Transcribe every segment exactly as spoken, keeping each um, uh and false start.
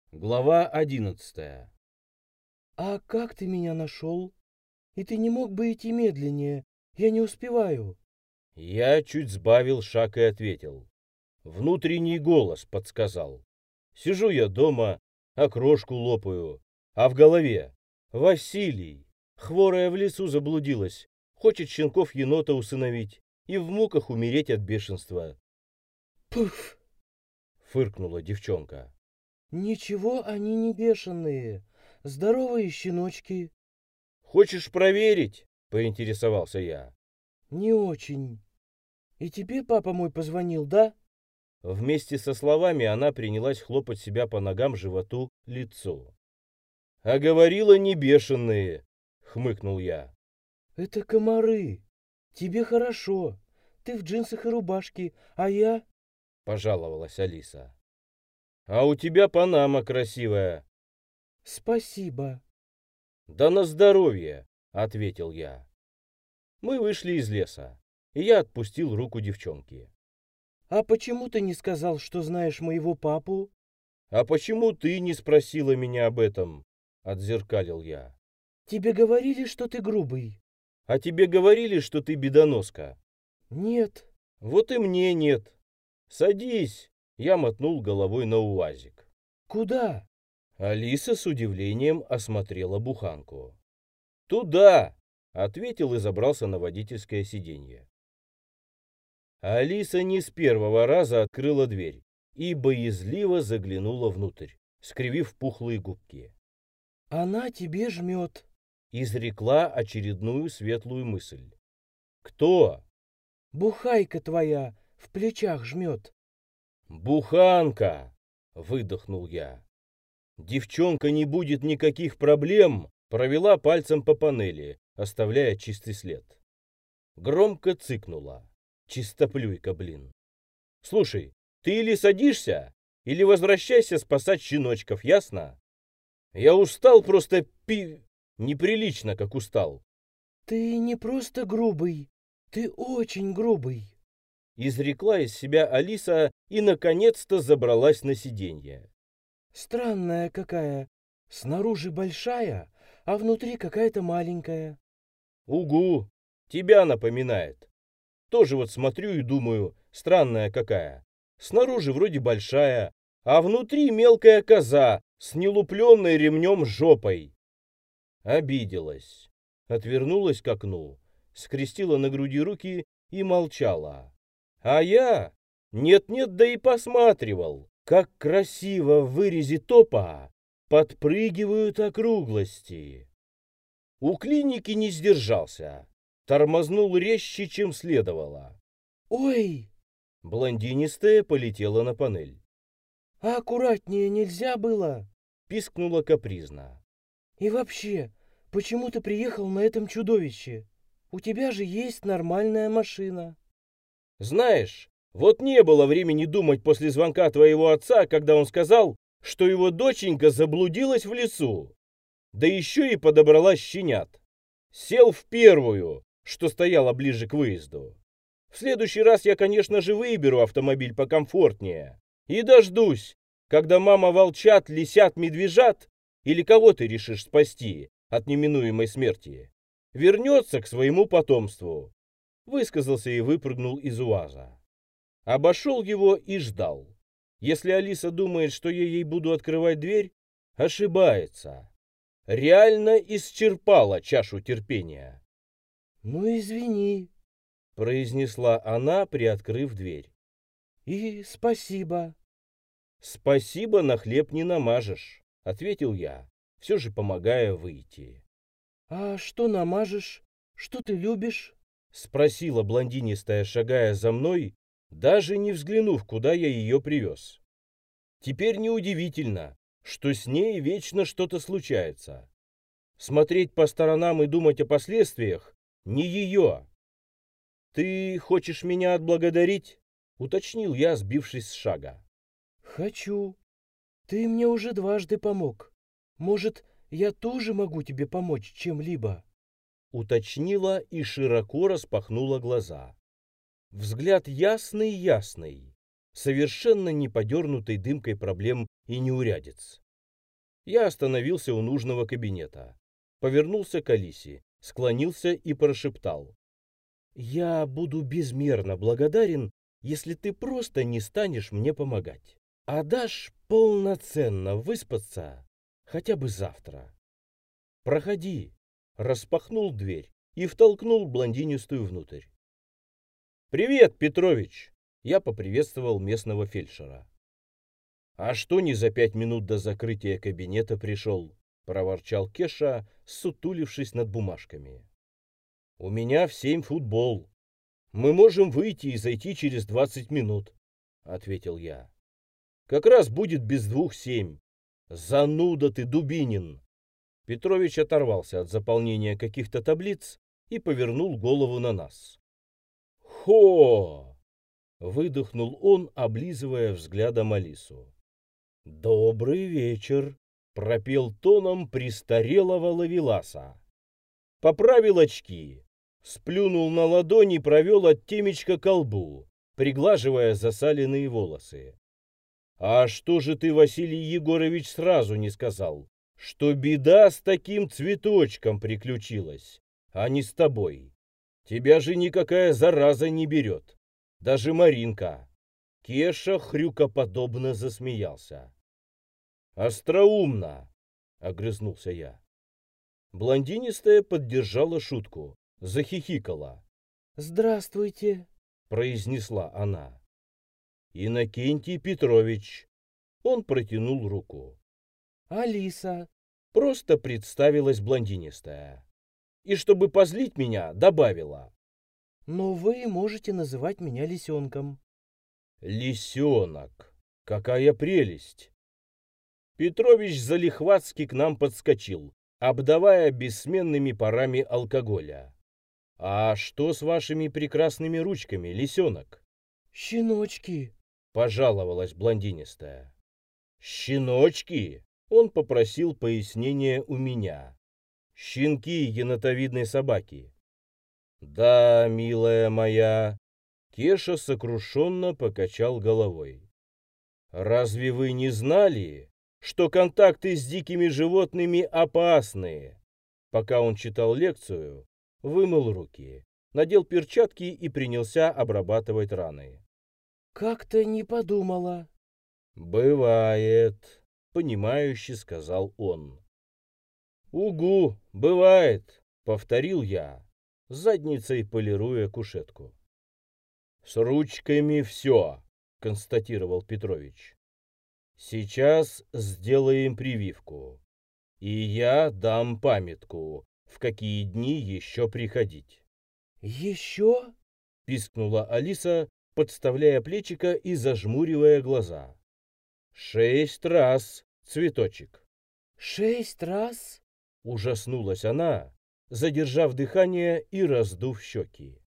Глава одиннадцатая. «А как ты меня нашел? И ты не мог бы идти медленнее? Я не успеваю». Я чуть сбавил шаг и ответил. Внутренний голос подсказал. Сижу я дома, окрошку лопаю, а в голове: Василий, хворая в лесу заблудилась, хочет щенков енота усыновить и в муках умереть от бешенства. «Пуф! — фыркнула девчонка. Ничего они не бешеные. Здоровые щеночки». «Хочешь проверить?» — поинтересовался я. «Не очень. И тебе папа мой позвонил, да?» Вместе со словами она принялась хлопать себя по ногам, животу, лицу. «А говорила, не бешеные!» — хмыкнул я. «Это комары. Тебе хорошо. Ты в джинсах и рубашке, а я...» — пожаловалась Алиса. «А у тебя панама красивая». «Спасибо». «Да на здоровье!» — ответил я. Мы вышли из леса, и я отпустил руку девчонки. «А почему ты не сказал, что знаешь моего папу?» «А почему ты не спросила меня об этом?» — отзеркалил я. «Тебе говорили, что ты грубый?» «А тебе говорили, что ты бедоноска?» «Нет». «Вот и мне нет. Садись!» — я мотнул головой на УАЗик. «Куда?» Алиса с удивлением осмотрела буханку. «Туда!» — ответил и забрался на водительское сиденье. Алиса не с первого раза открыла дверь и боязливо заглянула внутрь, скривив пухлые губки. «Она тебе жмет». Изрекла очередную светлую мысль. «Кто?» «Бухайка твоя в плечах жмет». «Буханка!» — выдохнул я. Девчонка, не будет никаких проблем, провела пальцем по панели, оставляя чистый след. Громко цыкнула. Чистоплюйка, блин. «Слушай, ты или садишься, или возвращайся спасать щеночков, ясно? Я устал просто пи... неприлично, как устал». «Ты не просто грубый, ты очень грубый». Изрекла из себя Алиса и, наконец-то, забралась на сиденье. «Странная какая. Снаружи большая, а внутри какая-то маленькая». «Угу, тебя напоминает. Тоже вот смотрю и думаю, странная какая. Снаружи вроде большая, а внутри мелкая коза с нелупленной ремнем жопой». Обиделась. Отвернулась к окну, скрестила на груди руки и молчала. А я нет-нет, да и посматривал, как красиво в вырезе топа подпрыгивают округлости. У клиники не сдержался. Тормознул резче, чем следовало. «Ой, Блондинистая полетела на панель. а аккуратнее нельзя было?» Пискнула капризно. «И вообще, почему ты приехал на этом чудовище? У тебя же есть нормальная машина». Знаешь, вот не было времени думать после звонка твоего отца, когда он сказал, что его доченька заблудилась в лесу. Да еще и подобрала щенят. Сел в первую, что стояла ближе к выезду. В следующий раз я, конечно же, выберу автомобиль покомфортнее. И дождусь, когда мама волчат, лисят, медвежат, или кого ты решишь спасти от неминуемой смерти, вернется к своему потомству. Высказался и выпрыгнул из УАЗа. Обошел его и ждал. Если Алиса думает, что я ей буду открывать дверь, ошибается. Реально исчерпала чашу терпения. «Ну, извини». Произнесла она, приоткрыв дверь. «И спасибо». «Спасибо, на хлеб не намажешь», — ответил я, все же помогая выйти. «А что намажешь? Что ты любишь?» — спросила блондинистая, шагая за мной, даже не взглянув, куда я ее привез. Теперь неудивительно, что с ней вечно что-то случается. Смотреть по сторонам и думать о последствиях — не ее. «Ты хочешь меня отблагодарить?» — уточнил я, сбившись с шага. «Хочу. Ты мне уже дважды помог. Может, я тоже могу тебе помочь чем-либо?» Уточнила и широко распахнула глаза. Взгляд ясный-ясный, совершенно не подернутый дымкой проблем и неурядиц. Я остановился у нужного кабинета. Повернулся к Алисе, склонился и прошептал. «Я буду безмерно благодарен, если ты просто не станешь мне помогать, а дашь полноценно выспаться хотя бы завтра. Проходи», распахнул дверь и втолкнул блондинистую внутрь. «Привет, Петрович!» Я поприветствовал местного фельдшера. «А что не за пять минут до закрытия кабинета пришел?» — проворчал Кеша, сутулившись над бумажками. «У меня в семь футбол. Мы можем выйти и зайти через двадцать минут», — ответил я. «Как раз будет без двух семь. Зануда ты, Дубинин!» Петрович оторвался от заполнения каких-то таблиц и повернул голову на нас. «Хо!» — выдохнул он, облизывая взглядом Алису. «Добрый вечер!» — пропел тоном престарелого ловеласа. Поправил очки, сплюнул на ладони и провел от темечка ко лбу, приглаживая засаленные волосы. «А что же ты, Василий Егорович, сразу не сказал, что беда с таким цветочком приключилась, а не с тобой? Тебя же никакая зараза не берет, даже Маринка». Кеша хрюкоподобно засмеялся. «Остроумно!» — огрызнулся я. Блондинистая поддержала шутку, захихикала. «Здравствуйте!» — произнесла она. «Иннокентий Петрович!» Он протянул руку. «Алиса!» — просто представилась блондинистая. И чтобы позлить меня, добавила. «Но вы можете называть меня лисенком». «Лисенок! Какая прелесть!» Петрович залихватски к нам подскочил, обдавая бессменными парами алкоголя. «А что с вашими прекрасными ручками, лисенок?» «Щеночки!» — пожаловалась блондинистая. «Щеночки?» — он попросил пояснения у меня. «Щенки енотовидной собаки». «Да, милая моя», — Кеша сокрушенно покачал головой. «Разве вы не знали, что контакты с дикими животными опасны?» Пока он читал лекцию, вымыл руки, надел перчатки и принялся обрабатывать раны. «Как-то не подумала». «Бывает», — понимающе сказал он. «Угу, бывает», — повторил я, задницей полируя кушетку. «С ручками все», — констатировал Петрович. «Сейчас сделаем прививку, и я дам памятку, в какие дни еще приходить». «Еще?» — пискнула Алиса, подставляя плечико и зажмуривая глаза. «Шесть раз, цветочек». «Шесть раз?» — ужаснулась она, задержав дыхание и раздув щеки.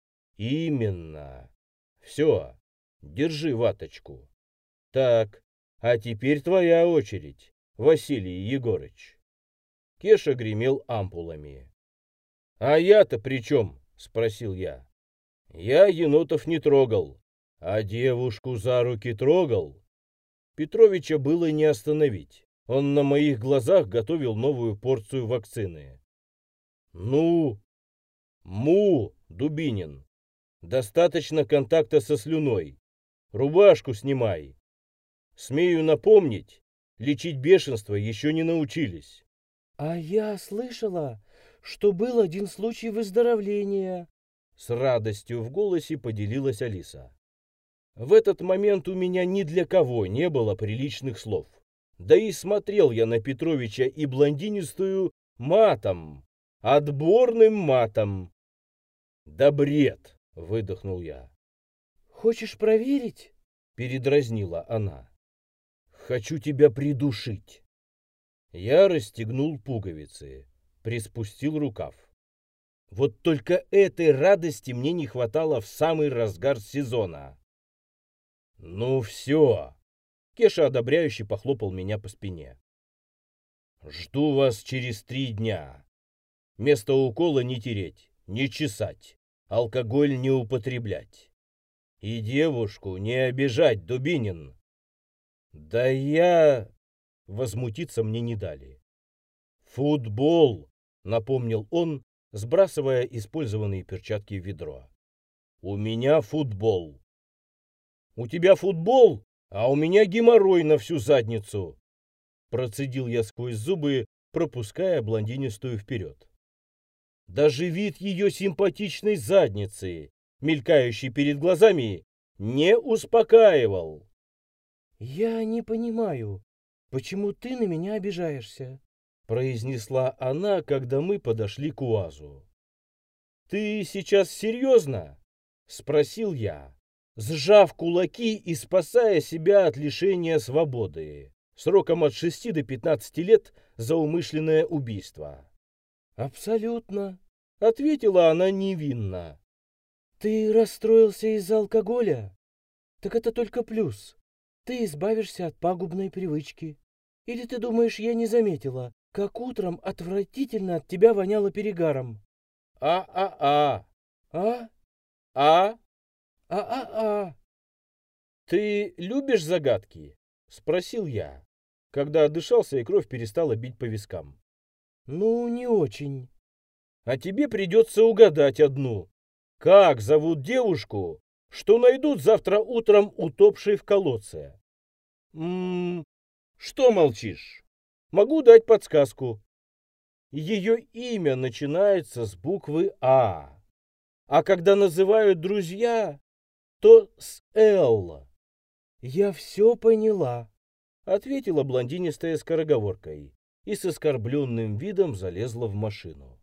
«Именно. Все, держи ваточку. Так, а теперь твоя очередь, Василий Егорыч». Кеша гремел ампулами. «А я-то при чем?» — спросил я. «Я енотов не трогал, а девушку за руки трогал». Петровича было не остановить. Он на моих глазах готовил новую порцию вакцины. «Ну, му, Дубинин, достаточно контакта со слюной. Рубашку снимай. Смею напомнить, лечить бешенство еще не научились». «А я слышала, что был один случай выздоровления». С радостью в голосе поделилась Алиса. В этот момент у меня ни для кого не было приличных слов. Да и смотрел я на Петровича и блондинистую матом, отборным матом. «Да бред!» — выдохнул я. «Хочешь проверить?» — передразнила она. «Хочу тебя придушить». Я расстегнул пуговицы, приспустил рукав. Вот только этой радости мне не хватало в самый разгар сезона. «Ну все!» — Кеша одобряюще похлопал меня по спине. «Жду вас через три дня. Место укола не тереть, не чесать, алкоголь не употреблять. И девушку не обижать, Дубинин». «Да я...» Возмутиться мне не дали. «Футбол!» — напомнил он, сбрасывая использованные перчатки в ведро. «У меня футбол!» «У тебя футбол, а у меня геморрой на всю задницу!» Процедил я сквозь зубы, пропуская блондинистую вперед. Даже вид ее симпатичной задницы, мелькающей перед глазами, не успокаивал. «Я не понимаю, почему ты на меня обижаешься?» Произнесла она, когда мы подошли к УАЗу. «Ты сейчас серьезно?» — спросил я, сжав кулаки и спасая себя от лишения свободы, сроком от шести до пятнадцати лет за умышленное убийство. «Абсолютно», — ответила она невинно. «Ты расстроился из-за алкоголя? Так это только плюс. Ты избавишься от пагубной привычки. Или ты думаешь, я не заметила, как утром отвратительно от тебя воняло перегаром?» «А-а-а!» «А? «А?» А-а-а!» «Ты любишь загадки?» — спросил я, когда отдышался и кровь перестала бить по вискам. «Ну, не очень». «А тебе придется угадать одну. Как зовут девушку, что найдут завтра утром утопшей в колодце?» «М-м, что молчишь? Могу дать подсказку. Ее имя начинается с буквы «А». А когда называют друзья, то с «Л». «Я все поняла», — ответила блондинистая скороговоркой и с оскорбленным видом залезла в машину.